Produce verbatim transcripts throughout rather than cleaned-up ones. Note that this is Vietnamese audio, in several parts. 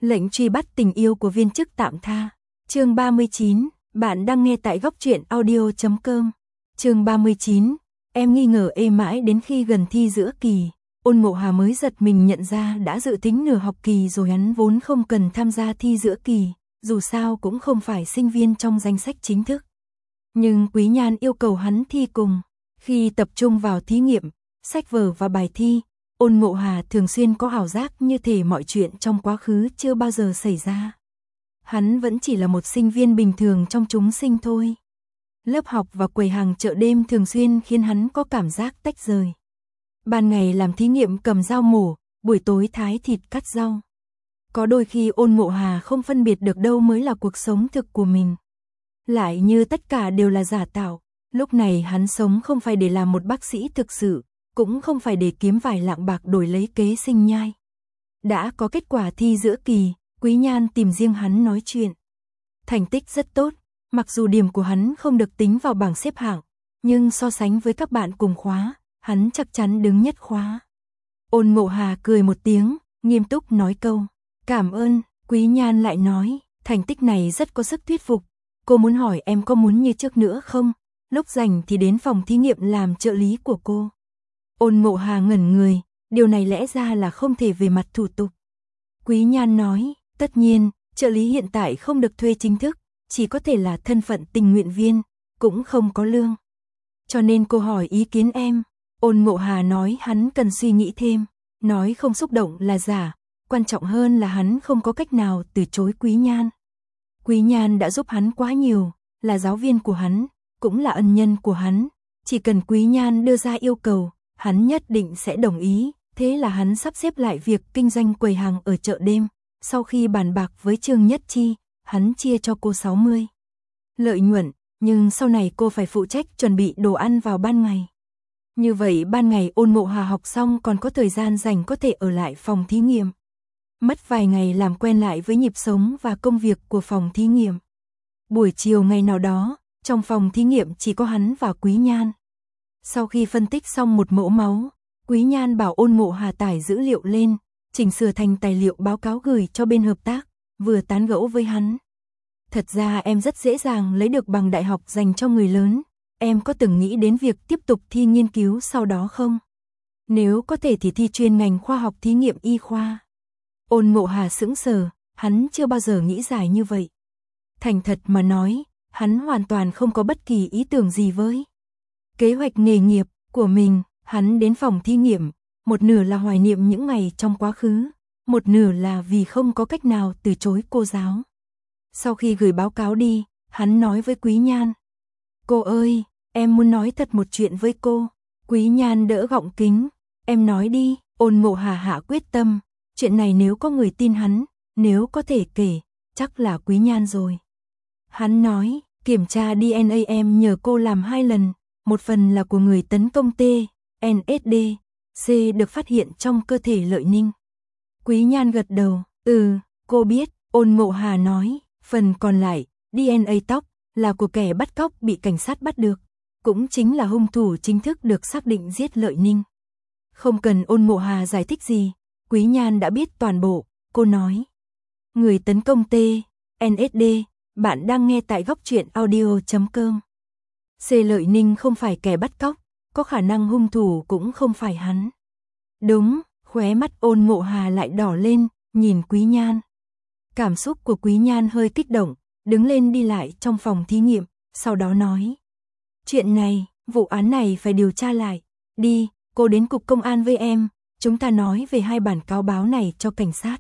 Lệnh truy bắt tình yêu của viên chức tạm tha. Chương ba mươi chín, bạn đang nghe tại góc truyện audio chấm com. Chương ba mươi chín, em nghi ngờ ê mãi đến khi gần thi giữa kỳ, Ôn Mộ Hà mới giật mình nhận ra đã dự tính nửa học kỳ rồi. Hắn vốn không cần tham gia thi giữa kỳ, dù sao cũng không phải sinh viên trong danh sách chính thức. Nhưng Quý Nhan yêu cầu hắn thi cùng. Khi tập trung vào thí nghiệm, sách vở và bài thi, Ôn Mộ Hà thường xuyên có ảo giác như thể mọi chuyện trong quá khứ chưa bao giờ xảy ra. Hắn vẫn chỉ là một sinh viên bình thường trong chúng sinh thôi. Lớp học và quầy hàng chợ đêm thường xuyên khiến hắn có cảm giác tách rời. Ban ngày làm thí nghiệm cầm dao mổ, buổi tối thái thịt cắt rau. Có đôi khi Ôn Mộ Hà không phân biệt được đâu mới là cuộc sống thực của mình. Lại như tất cả đều là giả tạo. Lúc này hắn sống không phải để làm một bác sĩ thực sự, cũng không phải để kiếm vài lạng bạc đổi lấy kế sinh nhai. Đã có kết quả thi giữa kỳ, Quý Nhan tìm riêng hắn nói chuyện. Thành tích rất tốt, mặc dù điểm của hắn không được tính vào bảng xếp hạng, nhưng so sánh với các bạn cùng khóa, hắn chắc chắn đứng nhất khóa. Ôn Mộ Hà cười một tiếng, nghiêm túc nói câu, cảm ơn. Quý Nhan lại nói, thành tích này rất có sức thuyết phục. Cô muốn hỏi em có muốn như trước nữa không? Lúc rảnh thì đến phòng thí nghiệm làm trợ lý của cô. Ôn Mộ Hà ngẩn người, điều này lẽ ra là không thể về mặt thủ tục. Quý Nhan nói, tất nhiên, trợ lý hiện tại không được thuê chính thức, chỉ có thể là thân phận tình nguyện viên, cũng không có lương. Cho nên cô hỏi ý kiến em. Ôn Mộ Hà nói hắn cần suy nghĩ thêm, nói không xúc động là giả, quan trọng hơn là hắn không có cách nào từ chối Quý Nhan. Quý Nhan đã giúp hắn quá nhiều, là giáo viên của hắn, cũng là ân nhân của hắn, chỉ cần Quý Nhan đưa ra yêu cầu, hắn nhất định sẽ đồng ý. Thế là hắn sắp xếp lại việc kinh doanh quầy hàng ở chợ đêm. Sau khi bàn bạc với Trương Nhất Chi, hắn chia cho cô sáu mươi lợi nhuận, nhưng sau này cô phải phụ trách chuẩn bị đồ ăn vào ban ngày. Như vậy ban ngày Ôn Mộ Hà học xong còn có thời gian dành có thể ở lại phòng thí nghiệm. Mất vài ngày làm quen lại với nhịp sống và công việc của phòng thí nghiệm. Buổi chiều ngày nào đó, trong phòng thí nghiệm chỉ có hắn và Quý Nhan. Sau khi phân tích xong một mẫu máu, Quý Nhan bảo Ôn Mộ Hà tải dữ liệu lên, chỉnh sửa thành tài liệu báo cáo gửi cho bên hợp tác, vừa tán gẫu với hắn. Thật ra em rất dễ dàng lấy được bằng đại học dành cho người lớn, em có từng nghĩ đến việc tiếp tục thi nghiên cứu sau đó không? Nếu có thể thì thi chuyên ngành khoa học thí nghiệm y khoa. Ôn Mộ Hà sững sờ, hắn chưa bao giờ nghĩ dài như vậy. Thành thật mà nói, hắn hoàn toàn không có bất kỳ ý tưởng gì với kế hoạch nghề nghiệp của mình. Hắn đến phòng thí nghiệm, một nửa là hoài niệm những ngày trong quá khứ, một nửa là vì không có cách nào từ chối cô giáo. Sau khi gửi báo cáo đi, hắn nói với Quý Nhan, cô ơi, em muốn nói thật một chuyện với cô. Quý Nhan đỡ gọng kính, em nói đi. Ôn Mộ Hà hạ quyết tâm, chuyện này nếu có người tin hắn, nếu có thể kể, chắc là Quý Nhan rồi. Hắn nói, kiểm tra đê en a em nhờ cô làm hai lần, một phần là của người tấn công T en ét đê C được phát hiện trong cơ thể Lợi Ninh. Quý Nhan gật đầu, ừ, cô biết. Ôn Mộ Hà nói, phần còn lại, đê en a tóc, là của kẻ bắt cóc bị cảnh sát bắt được, cũng chính là hung thủ chính thức được xác định giết Lợi Ninh. Không cần Ôn Mộ Hà giải thích gì, Quý Nhan đã biết toàn bộ. Cô nói, người tấn công T en ét đê, bạn đang nghe tại góc truyện audio chấm com. C Lợi Ninh không phải kẻ bắt cóc, có khả năng hung thủ cũng không phải hắn. Đúng, khóe mắt Ôn Mộ Hà lại đỏ lên, nhìn Quý Nhan. Cảm xúc của Quý Nhan hơi kích động, đứng lên đi lại trong phòng thí nghiệm, sau đó nói, chuyện này, vụ án này phải điều tra lại. Đi, cô đến cục công an với em, chúng ta nói về hai bản cáo báo này cho cảnh sát.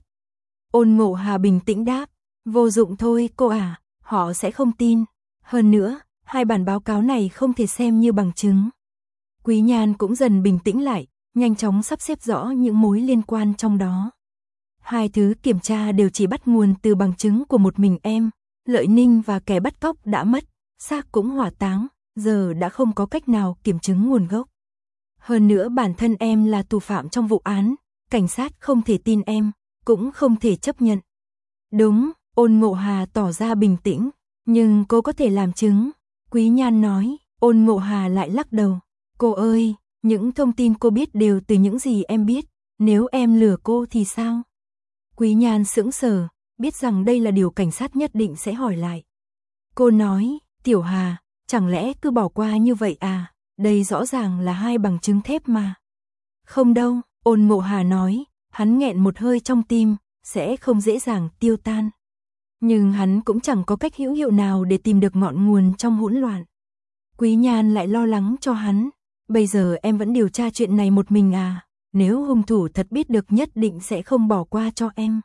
Ôn Mộ Hà bình tĩnh đáp, vô dụng thôi cô à, họ sẽ không tin. Hơn nữa, hai bản báo cáo này không thể xem như bằng chứng. Quý Nhan cũng dần bình tĩnh lại, nhanh chóng sắp xếp rõ những mối liên quan trong đó. Hai thứ kiểm tra đều chỉ bắt nguồn từ bằng chứng của một mình em. Lợi Ninh và kẻ bắt cóc đã mất, xác cũng hỏa táng, giờ đã không có cách nào kiểm chứng nguồn gốc. Hơn nữa bản thân em là thủ phạm trong vụ án, cảnh sát không thể tin em, cũng không thể chấp nhận. Đúng, Ôn Mộ Hà tỏ ra bình tĩnh, nhưng cô có thể làm chứng. Quý Nhan nói. Ôn Mộ Hà lại lắc đầu, cô ơi, những thông tin cô biết đều từ những gì em biết, nếu em lừa cô thì sao? Quý Nhan sững sờ, biết rằng đây là điều cảnh sát nhất định sẽ hỏi lại. Cô nói, Tiểu Hà, chẳng lẽ cứ bỏ qua như vậy à, đây rõ ràng là hai bằng chứng thép mà. Không đâu, Ôn Ngộ Hà nói, hắn nghẹn một hơi trong tim, sẽ không dễ dàng tiêu tan. Nhưng hắn cũng chẳng có cách hữu hiệu nào để tìm được ngọn nguồn trong hỗn loạn. Quý Nhan lại lo lắng cho hắn, bây giờ em vẫn điều tra chuyện này một mình à, nếu hung thủ thật biết được nhất định sẽ không bỏ qua cho em.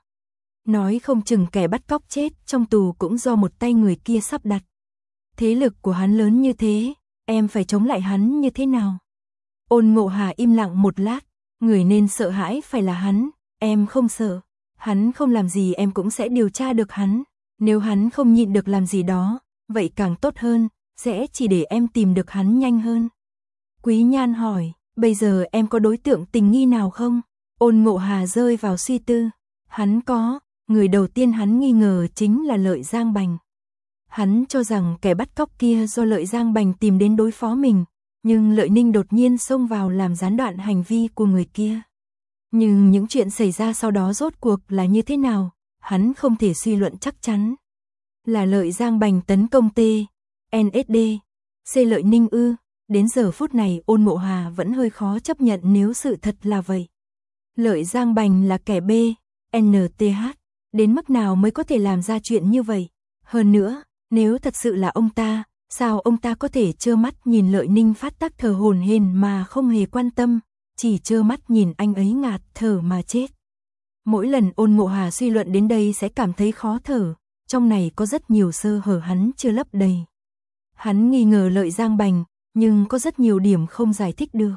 Nói không chừng kẻ bắt cóc chết trong tù cũng do một tay người kia sắp đặt. Thế lực của hắn lớn như thế, em phải chống lại hắn như thế nào? Ôn Ngộ Hà im lặng một lát, người nên sợ hãi phải là hắn, em không sợ. Hắn không làm gì em cũng sẽ điều tra được hắn, nếu hắn không nhịn được làm gì đó, vậy càng tốt hơn, sẽ chỉ để em tìm được hắn nhanh hơn. Quý Nhan hỏi, bây giờ em có đối tượng tình nghi nào không? Ôn Ngộ Hà rơi vào suy tư, hắn có, người đầu tiên hắn nghi ngờ chính là Lợi Giang Bành. Hắn cho rằng kẻ bắt cóc kia do Lợi Giang Bành tìm đến đối phó mình, nhưng Lợi Ninh đột nhiên xông vào làm gián đoạn hành vi của người kia. Nhưng những chuyện xảy ra sau đó rốt cuộc là như thế nào, hắn không thể suy luận chắc chắn. Là Lợi Giang Bành tấn công T, en ét đê, C Lợi Ninh ư, đến giờ phút này Ôn Ngộ Hà vẫn hơi khó chấp nhận nếu sự thật là vậy. Lợi Giang Bành là kẻ B, en tê hát, đến mức nào mới có thể làm ra chuyện như vậy? Hơn nữa, nếu thật sự là ông ta, sao ông ta có thể trơ mắt nhìn Lợi Ninh phát tác thở hổn hển mà không hề quan tâm, chỉ trơ mắt nhìn anh ấy ngạt thở mà chết. Mỗi lần Ôn Ngộ Hà suy luận đến đây sẽ cảm thấy khó thở, trong này có rất nhiều sơ hở hắn chưa lấp đầy. Hắn nghi ngờ Lợi Giang Bành, nhưng có rất nhiều điểm không giải thích được.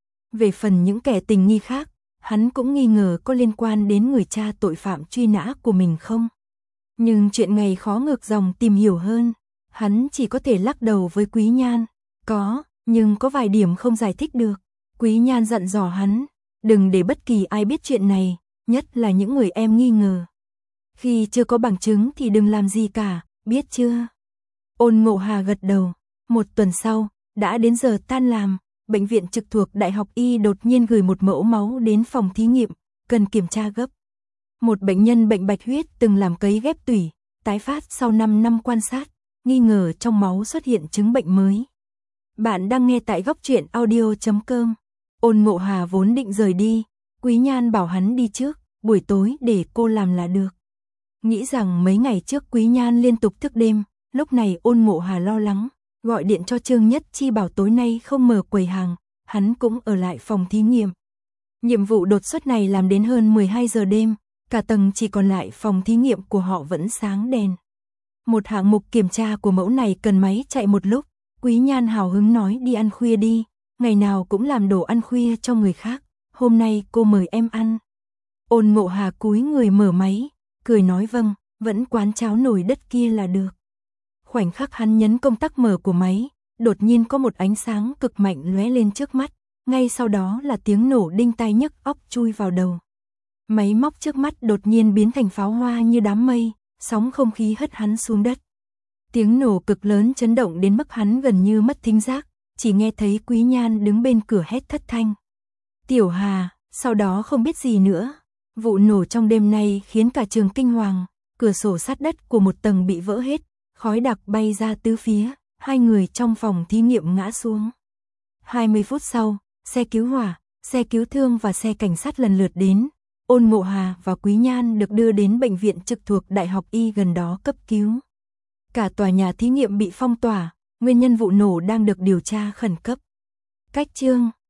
Về phần những kẻ tình nghi khác, hắn cũng nghi ngờ có liên quan đến người cha tội phạm truy nã của mình không. Nhưng chuyện ngày khó ngược dòng tìm hiểu hơn, hắn chỉ có thể lắc đầu với Quý Nhan. Có, nhưng có vài điểm không giải thích được. Quý Nhan dặn dò hắn, đừng để bất kỳ ai biết chuyện này, nhất là những người em nghi ngờ. Khi chưa có bằng chứng thì đừng làm gì cả, biết chưa? Ôn Ngộ Hà gật đầu. Một tuần sau, đã đến giờ tan làm, bệnh viện trực thuộc Đại học Y đột nhiên gửi một mẫu máu đến phòng thí nghiệm, cần kiểm tra gấp. Một bệnh nhân bệnh bạch huyết từng làm cấy ghép tủy, tái phát sau năm năm quan sát, nghi ngờ trong máu xuất hiện chứng bệnh mới. Bạn đang nghe tại góc truyện audio chấm com. Ôn Ngộ Hà vốn định rời đi, Quý Nhan bảo hắn đi trước, buổi tối để cô làm là được. Nghĩ rằng mấy ngày trước Quý Nhan liên tục thức đêm, lúc này Ôn Ngộ Hà lo lắng, gọi điện cho Trương Nhất Chi bảo tối nay không mở quầy hàng, hắn cũng ở lại phòng thí nghiệm. Nhiệm vụ đột xuất này làm đến hơn mười hai giờ đêm, cả tầng chỉ còn lại phòng thí nghiệm của họ vẫn sáng đèn. Một hạng mục kiểm tra của mẫu này cần máy chạy một lúc, Quý Nhan hào hứng nói đi ăn khuya đi, ngày nào cũng làm đồ ăn khuya cho người khác, hôm nay cô mời em ăn. Ôn Ngộ Hà cúi người mở máy, cười nói vâng, vẫn quán cháo nồi đất kia là được. Khoảnh khắc hắn nhấn công tắc mở của máy, đột nhiên có một ánh sáng cực mạnh lóe lên trước mắt, ngay sau đó là tiếng nổ đinh tai nhức óc chui vào đầu. Máy móc trước mắt đột nhiên biến thành pháo hoa như đám mây, sóng không khí hất hắn xuống đất. Tiếng nổ cực lớn chấn động đến mức hắn gần như mất thính giác, chỉ nghe thấy Quý Nhan đứng bên cửa hét thất thanh. Tiểu Hà, sau đó không biết gì nữa. Vụ nổ trong đêm nay khiến cả trường kinh hoàng, cửa sổ sát đất của một tầng bị vỡ hết, khói đặc bay ra tứ phía, hai người trong phòng thí nghiệm ngã xuống. hai mươi phút sau, xe cứu hỏa, xe cứu thương và xe cảnh sát lần lượt đến. Ôn Ngộ Hà và Quý Nhan được đưa đến bệnh viện trực thuộc Đại học Y gần đó cấp cứu. Cả tòa nhà thí nghiệm bị phong tỏa, nguyên nhân vụ nổ đang được điều tra khẩn cấp. Cách chương